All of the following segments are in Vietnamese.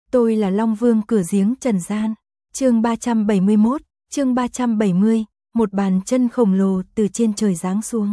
Tôi là Long Vương cửa giếng trần gian. Chương 371, chương 370, một bàn chân khổng lồ từ trên trời giáng xuống.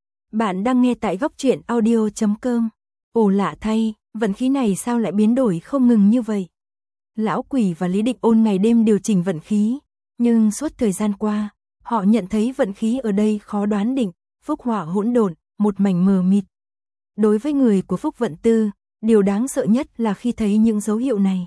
Bạn đang nghe tại góc truyện audio.com. Ồ lạ thay, vận khí này sao lại biến đổi không ngừng như vậy? Lão Quỷ và Lý Định Ôn ngày đêm điều chỉnh vận khí, nhưng suốt thời gian qua, họ nhận thấy vận khí ở đây khó đoán định, phúc họa hỗn độn, một mảnh mờ mịt. Đối với người của Phúc Vận Tư, điều đáng sợ nhất là khi thấy những dấu hiệu này.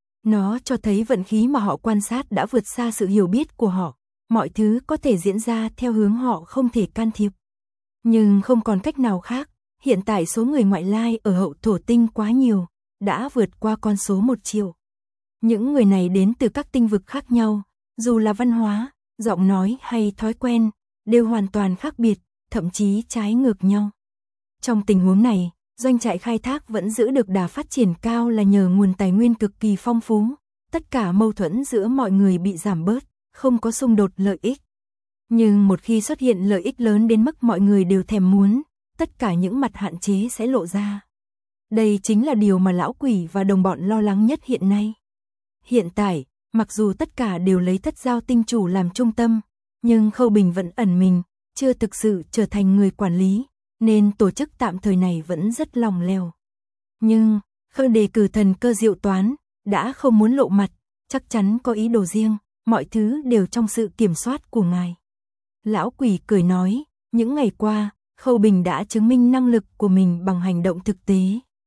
Nó cho thấy vận khí mà họ quan sát đã vượt xa sự hiểu biết của họ, mọi thứ có thể diễn ra theo hướng họ không thể can thiệp. Nhưng không còn cách nào khác, hiện tại số người ngoại lai ở Hậu Thổ Tinh quá nhiều, đã vượt qua con số 1 triệu. Những người này đến từ các tinh vực khác nhau, dù là văn hóa, giọng nói hay thói quen, đều hoàn toàn khác biệt, thậm chí trái ngược nhau. Trong tình huống này, doanh trại khai thác vẫn giữ được đà phát triển cao là nhờ nguồn tài nguyên cực kỳ phong phú, tất cả mâu thuẫn giữa mọi người bị giảm bớt, không có xung đột lợi ích. Nhưng một khi xuất hiện lợi ích lớn đến mức mọi người đều thèm muốn, tất cả những mặt hạn chế sẽ lộ ra. Đây chính là điều mà Lão Quỷ và đồng bọn lo lắng nhất hiện nay. Hiện tại, mặc dù tất cả đều lấy Thất Giao Tinh Chủ làm trung tâm, nhưng Khâu Bình vẫn ẩn mình, chưa thực sự trở thành người quản lý, nên tổ chức tạm thời này vẫn rất lỏng lẻo. Nhưng, Khâu đề cử thần Cơ Diệu Toán, đã không muốn lộ mặt, chắc chắn có ý đồ riêng, mọi thứ đều trong sự kiểm soát của ngài. Lão Quỷ cười nói, những ngày qua, Khâu Bình đã chứng minh năng lực của mình bằng hành động thực tế.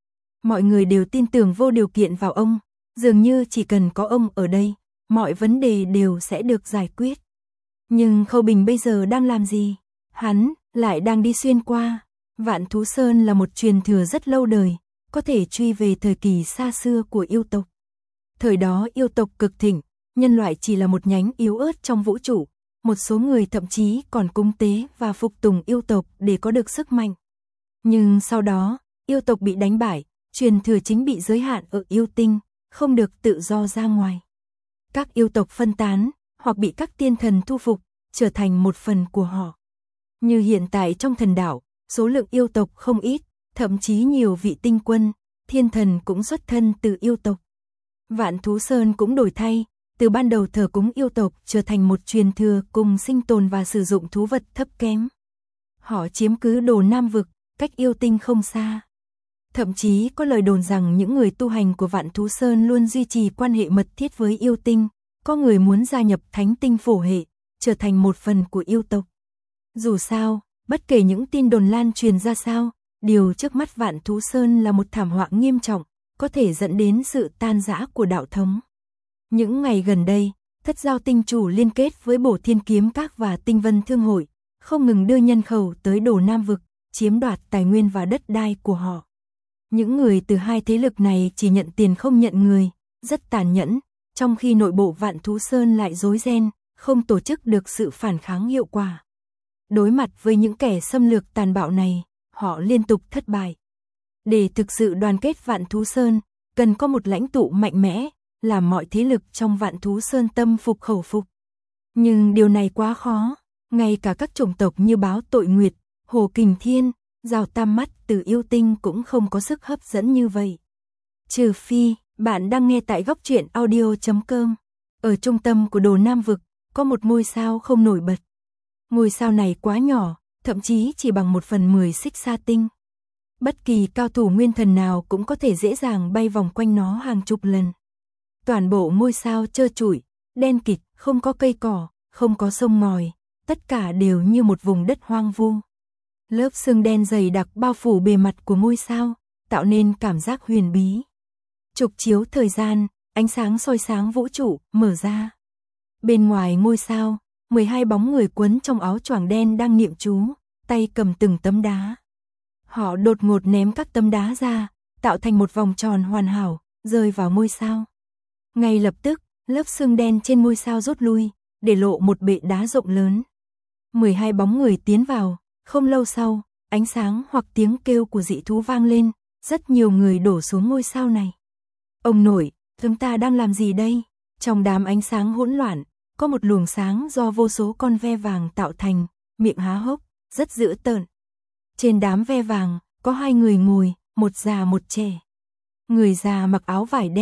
Mọi người đều tin tưởng vô điều kiện vào ông, dường như chỉ cần có ông ở đây, mọi vấn đề đều sẽ được giải quyết. Nhưng Khâu Bình bây giờ đang làm gì? Hắn lại đang đi xuyên qua. Vạn Thú Sơn là một truyền thừa rất lâu đời, có thể truy về thời kỳ xa xưa của yêu tộc. Thời đó yêu tộc cực thịnh, nhân loại chỉ là một nhánh yếu ớt trong vũ trụ, một số người thậm chí còn cúng tế và phục tùng yêu tộc để có được sức mạnh. Nhưng sau đó, yêu tộc bị đánh bại, truyền thừa chính bị giới hạn ở yêu tinh, không được tự do ra ngoài. Các yêu tộc phân tán, hoặc bị các tiên thần thu phục, trở thành một phần của họ. Như hiện tại trong thần đảo, số lượng yêu tộc không ít, thậm chí nhiều vị tinh quân, thiên thần cũng xuất thân từ yêu tộc. Vạn Thú Sơn cũng đổi thay, từ ban đầu thờ cúng yêu tộc trở thành một truyền thừa cùng sinh tồn và sử dụng thú vật thấp kém. Họ chiếm cứ Đồ Nam Vực, cách yêu tinh không xa. Thậm chí có lời đồn rằng những người tu hành của Vạn Thú Sơn luôn duy trì quan hệ mật thiết với yêu tinh, có người muốn gia nhập Thánh Tinh Phổ Hệ, trở thành một phần của yêu tộc. Dù sao, bất kể những tin đồn lan truyền ra sao, điều trước mắt Vạn Thú Sơn là một thảm họa nghiêm trọng, có thể dẫn đến sự tan rã của đạo thống. Những ngày gần đây, Thất Giao Tinh Chủ liên kết với Bổ Thiên Kiếm Các và Tinh Vân Thương Hội, không ngừng đưa nhân khẩu tới Đồ Nam Vực, chiếm đoạt tài nguyên và đất đai của họ. Những người từ hai thế lực này chỉ nhận tiền không nhận người, rất tàn nhẫn, trong khi nội bộ Vạn Thú Sơn lại rối ren, không tổ chức được sự phản kháng hiệu quả. Đối mặt với những kẻ xâm lược tàn bạo này, họ liên tục thất bại. Để thực sự đoàn kết Vạn Thú Sơn, cần có một lãnh tụ mạnh mẽ, làm mọi thế lực trong Vạn Thú Sơn tâm phục khẩu phục. Nhưng điều này quá khó, ngay cả các chủng tộc như Báo Tội Nguyệt, Hồ Kình Thiên, Giao Tam Mắt từ yêu tinh cũng không có sức hấp dẫn như vậy. Trừ phi, bạn đang nghe tại góc truyện audio.com. Ở trung tâm của Đồ Nam Vực, có một ngôi sao không nổi bật. Ngôi sao này quá nhỏ, thậm chí chỉ bằng 1/10 xích sa tinh. Bất kỳ cao thủ nguyên thần nào cũng có thể dễ dàng bay vòng quanh nó hàng chục lần. Toàn bộ ngôi sao trơ trụi, đen kịt, không có cây cỏ, không có sông ngòi, tất cả đều như một vùng đất hoang vu. Lớp sương đen dày đặc bao phủ bề mặt của ngôi sao, tạo nên cảm giác huyền bí. Trục chiếu thời gian, ánh sáng soi sáng vũ trụ, mở ra. Bên ngoài ngôi sao, 12 bóng người quấn trong áo choàng đen đang niệm chú, tay cầm từng tấm đá. Họ đột ngột ném các tấm đá ra, tạo thành một vòng tròn hoàn hảo, rơi vào ngôi sao. Ngay lập tức, lớp sương đen trên ngôi sao rút lui, để lộ một bệ đá rộng lớn. 12 bóng người tiến vào, không lâu sau, ánh sáng hoặc tiếng kêu của dị thú vang lên, rất nhiều người đổ xuống ngôi sao này. Ông nội, chúng ta đang làm gì đây? Trong đám ánh sáng hỗn loạn, có một luồng sáng do vô số con ve vàng tạo thành, miệng há hốc, rất dữ tợn. Trên đám ve vàng, có hai người ngồi, một già một trẻ. Người già mặc áo vải đen,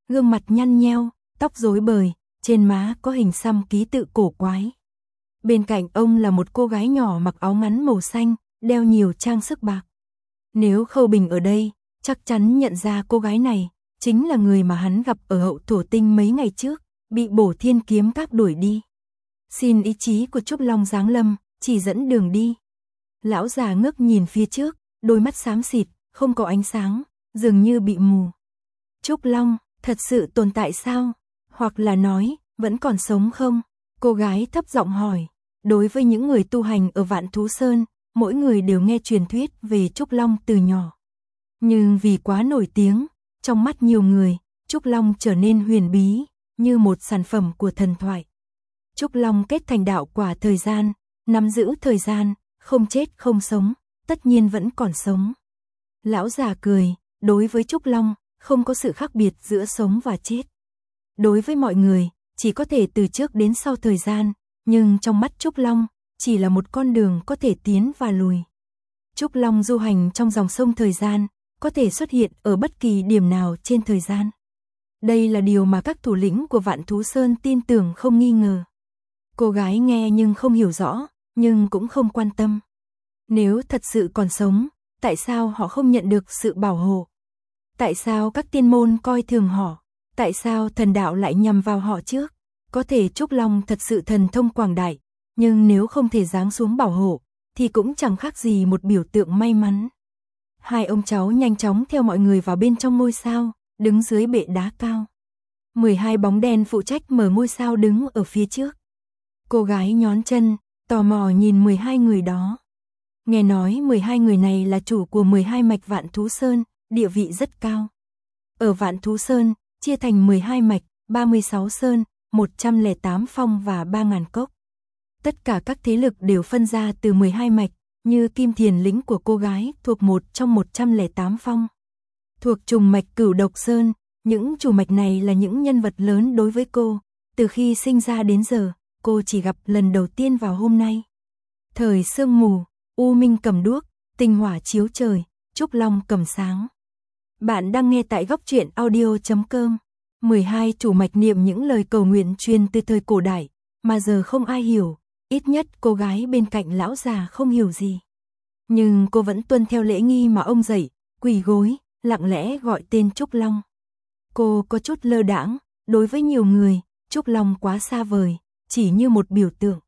gương mặt nhăn nheo, tóc rối bời, trên má có hình xăm ký tự cổ quái. Bên cạnh ông là một cô gái nhỏ mặc áo ngắn màu xanh, đeo nhiều trang sức bạc. Nếu Khâu Bình ở đây, chắc chắn nhận ra cô gái này, chính là người mà hắn gặp ở Hậu Thổ Tinh mấy ngày trước, bị Bổ Thiên kiếm các đuổi đi. Xin ý chí của Trúc Long giáng lâm, chỉ dẫn đường đi. Lão già ngước nhìn phía trước, đôi mắt xám xịt, không có ánh sáng, dường như bị mù. Trúc Long, thật sự tồn tại sao? Hoặc là nói, vẫn còn sống không? Cô gái thấp giọng hỏi. Đối với những người tu hành ở Vạn Thú Sơn, mỗi người đều nghe truyền thuyết về Trúc Long từ nhỏ. Nhưng vì quá nổi tiếng, trong mắt nhiều người, Trúc Long trở nên huyền bí, như một sản phẩm của thần thoại. Trúc Long kết thành đạo quả thời gian, nắm giữ thời gian, không chết không sống, tất nhiên vẫn còn sống. Lão già cười, đối với Trúc Long, không có sự khác biệt giữa sống và chết. Đối với mọi người, chỉ có thể từ trước đến sau thời gian, nhưng trong mắt Trúc Long, chỉ là một con đường có thể tiến và lùi. Trúc Long du hành trong dòng sông thời gian, có thể xuất hiện ở bất kỳ điểm nào trên thời gian. Đây là điều mà các thủ lĩnh của Vạn Thú Sơn tin tưởng không nghi ngờ. Cô gái nghe nhưng không hiểu rõ, nhưng cũng không quan tâm. Nếu thật sự còn sống, tại sao họ không nhận được sự bảo hộ? Tại sao các tiên môn coi thường họ? Tại sao thần đạo lại nhằm vào họ trước? Có thể Trúc Long thật sự thần thông quảng đại, nhưng nếu không thể giáng xuống bảo hộ, thì cũng chẳng khác gì một biểu tượng may mắn. Hai ông cháu nhanh chóng theo mọi người vào bên trong ngôi sao, đứng dưới bệ đá cao. 12 bóng đen phụ trách mở ngôi sao đứng ở phía trước. Cô gái nhón chân, tò mò nhìn 12 người đó. Nghe nói 12 người này là chủ của 12 mạch Vạn Thú Sơn, địa vị rất cao. Ở Vạn Thú Sơn, chia thành 12 mạch, 36 sơn, 108 phong và 3.000 cốc. Tất cả các thế lực đều phân ra từ 12 mạch, như Kim Thiền lĩnh của cô gái thuộc một trong 108 phong. Thuộc trùng mạch Cửu Độc Sơn, những chủ mạch này là những nhân vật lớn đối với cô, từ khi sinh ra đến giờ, cô chỉ gặp lần đầu tiên vào hôm nay. Thời sương mù, U Minh cầm đuốc, tinh hỏa chiếu trời, Trúc Long cầm sáng. Bạn đang nghe tại góc truyện audio.com. 12 chủ mạch niệm những lời cầu nguyện truyền từ thời cổ đại, mà giờ không ai hiểu, ít nhất cô gái bên cạnh lão già không hiểu gì. Nhưng cô vẫn tuân theo lễ nghi mà ông dạy, quỳ gối, lặng lẽ gọi tên Trúc Long. Cô có chút lơ đãng, đối với nhiều người, Trúc Long quá xa vời, chỉ như một biểu tượng.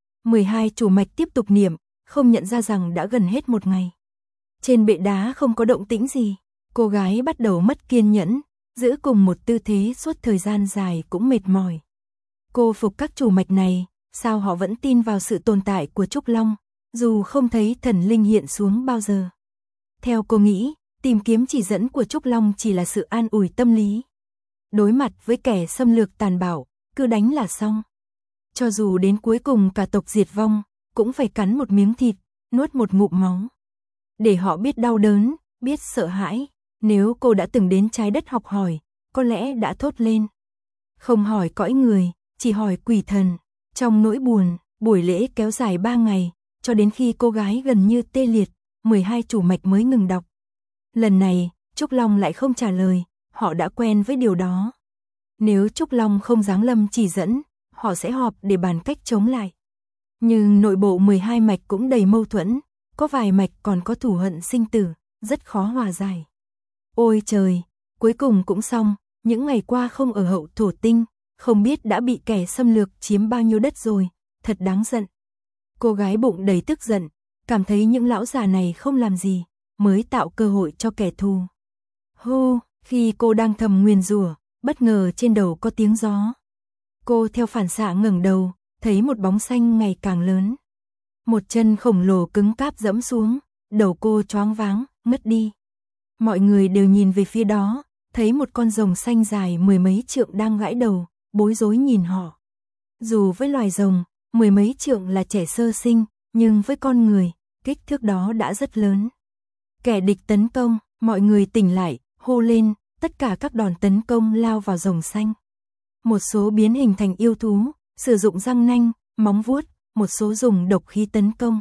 12 chủ mạch tiếp tục niệm, không nhận ra rằng đã gần hết một ngày. Trên bệ đá không có động tĩnh gì, cô gái bắt đầu mất kiên nhẫn, giữ cùng một tư thế suốt thời gian dài cũng mệt mỏi. Cô phục các chủ mạch này, sao họ vẫn tin vào sự tồn tại của Trúc Long, dù không thấy thần linh hiện xuống bao giờ. Theo cô nghĩ, tìm kiếm chỉ dẫn của Trúc Long chỉ là sự an ủi tâm lý. Đối mặt với kẻ xâm lược tàn bạo, cứ đánh là xong. Cho dù đến cuối cùng cả tộc diệt vong, cũng phải cắn một miếng thịt, nuốt một ngụm máu. Để họ biết đau đớn, biết sợ hãi. Nếu cô đã từng đến trái đất học hỏi, có lẽ đã thốt lên. Không hỏi cõi người, chỉ hỏi quỷ thần. Trong nỗi buồn, buổi lễ kéo dài 3 ngày, cho đến khi cô gái gần như tê liệt, 12 chủ mạch mới ngừng đọc. Lần này, Trúc Long lại không trả lời, họ đã quen với điều đó. Nếu Trúc Long không giáng lâm chỉ dẫn, họ sẽ họp để bàn cách chống lại. Nhưng nội bộ 12 mạch cũng đầy mâu thuẫn, có vài mạch còn có thù hận sinh tử, rất khó hòa giải. Ôi trời, cuối cùng cũng xong, những ngày qua không ở Hậu Thổ Tinh, không biết đã bị kẻ xâm lược chiếm bao nhiêu đất rồi, thật đáng giận. Cô gái bụng đầy tức giận, cảm thấy những lão già này không làm gì, mới tạo cơ hội cho kẻ thù. Hô, khi cô đang thầm nguyền rủa, bất ngờ trên đầu có tiếng gió. Cô theo phản xạ ngẩng đầu, thấy một bóng xanh ngày càng lớn. Một chân khổng lồ cứng cáp dẫm xuống, đầu cô choáng váng, ngất đi. Mọi người đều nhìn về phía đó, thấy một con rồng xanh dài 10 mấy trượng đang gãi đầu, bối rối nhìn họ. Dù với loài rồng, 10 mấy trượng là trẻ sơ sinh, nhưng với con người, kích thước đó đã rất lớn. Kẻ địch tấn công, mọi người tỉnh lại, hô lên, tất cả các đòn tấn công lao vào rồng xanh. Một số biến hình thành yêu thú, sử dụng răng nanh, móng vuốt, một số dùng độc khí tấn công.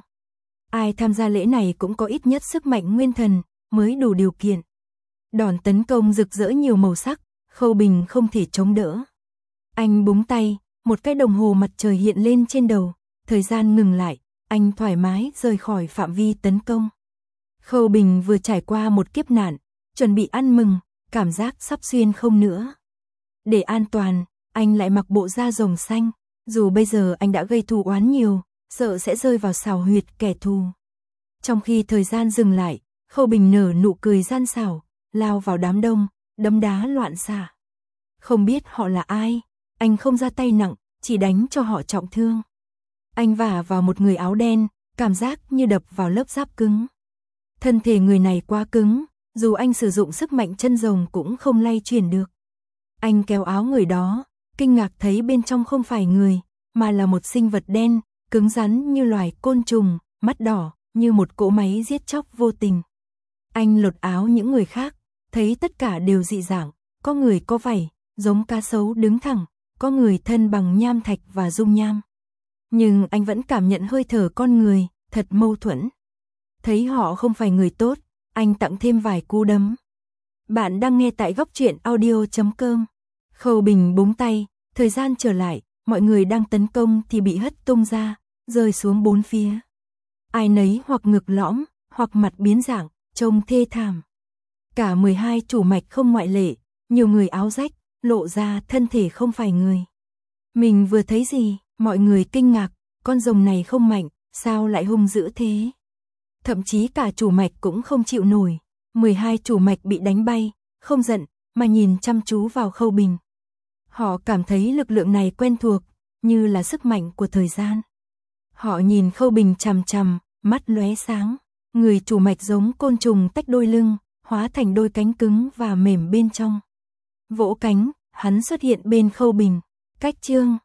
Ai tham gia lễ này cũng có ít nhất sức mạnh nguyên thần, mới đủ điều kiện. Đòn tấn công rực rỡ nhiều màu sắc, Khâu Bình không thể chống đỡ. Anh búng tay, một cái đồng hồ mặt trời hiện lên trên đầu, thời gian ngừng lại, anh thoải mái rời khỏi phạm vi tấn công. Khâu Bình vừa trải qua một kiếp nạn, chuẩn bị ăn mừng, cảm giác sắp xuyên không nữa. Để an toàn, anh lại mặc bộ da rồng xanh, dù bây giờ anh đã gây thù oán nhiều, sợ sẽ rơi vào xào huyệt kẻ thù. Trong khi thời gian dừng lại, Khâu Bình nở nụ cười gian xảo, lao vào đám đông, đấm đá loạn xạ. Không biết họ là ai, anh không ra tay nặng, chỉ đánh cho họ trọng thương. Anh vả vào một người áo đen, cảm giác như đập vào lớp giáp cứng. Thân thể người này quá cứng, dù anh sử dụng sức mạnh chân rồng cũng không lay chuyển được. Anh kéo áo người đó, kinh ngạc thấy bên trong không phải người, mà là một sinh vật đen, cứng rắn như loài côn trùng, mắt đỏ, như một cỗ máy giết chóc vô tình. Anh lột áo những người khác, thấy tất cả đều dị dạng, có người có vảy, giống cá sấu đứng thẳng, có người thân bằng nham thạch và dung nham. Nhưng anh vẫn cảm nhận hơi thở con người, thật mâu thuẫn. Thấy họ không phải người tốt, anh tặng thêm vài cú đấm. Bạn đang nghe tại góc truyện audio.com. Khâu Bình búng tay, thời gian trở lại, mọi người đang tấn công thì bị hất tung ra, rơi xuống bốn phía. Ai nấy hoặc ngực lõm, hoặc mặt biến dạng, trông thê thảm. Cả 12 chủ mạch không ngoại lệ, nhiều người áo rách, lộ ra thân thể không phải người. Mình vừa thấy gì, mọi người kinh ngạc, con rồng này không mạnh, sao lại hung dữ thế? Thậm chí cả chủ mạch cũng không chịu nổi, 12 chủ mạch bị đánh bay, không giận, mà nhìn chăm chú vào Khâu Bình. Họ cảm thấy lực lượng này quen thuộc, như là sức mạnh của thời gian. Họ nhìn Khâu Bình chằm chằm, mắt lóe sáng, người chủ mạch giống côn trùng tách đôi lưng, hóa thành đôi cánh cứng và mềm bên trong. Vỗ cánh, hắn xuất hiện bên Khâu Bình, cách chương.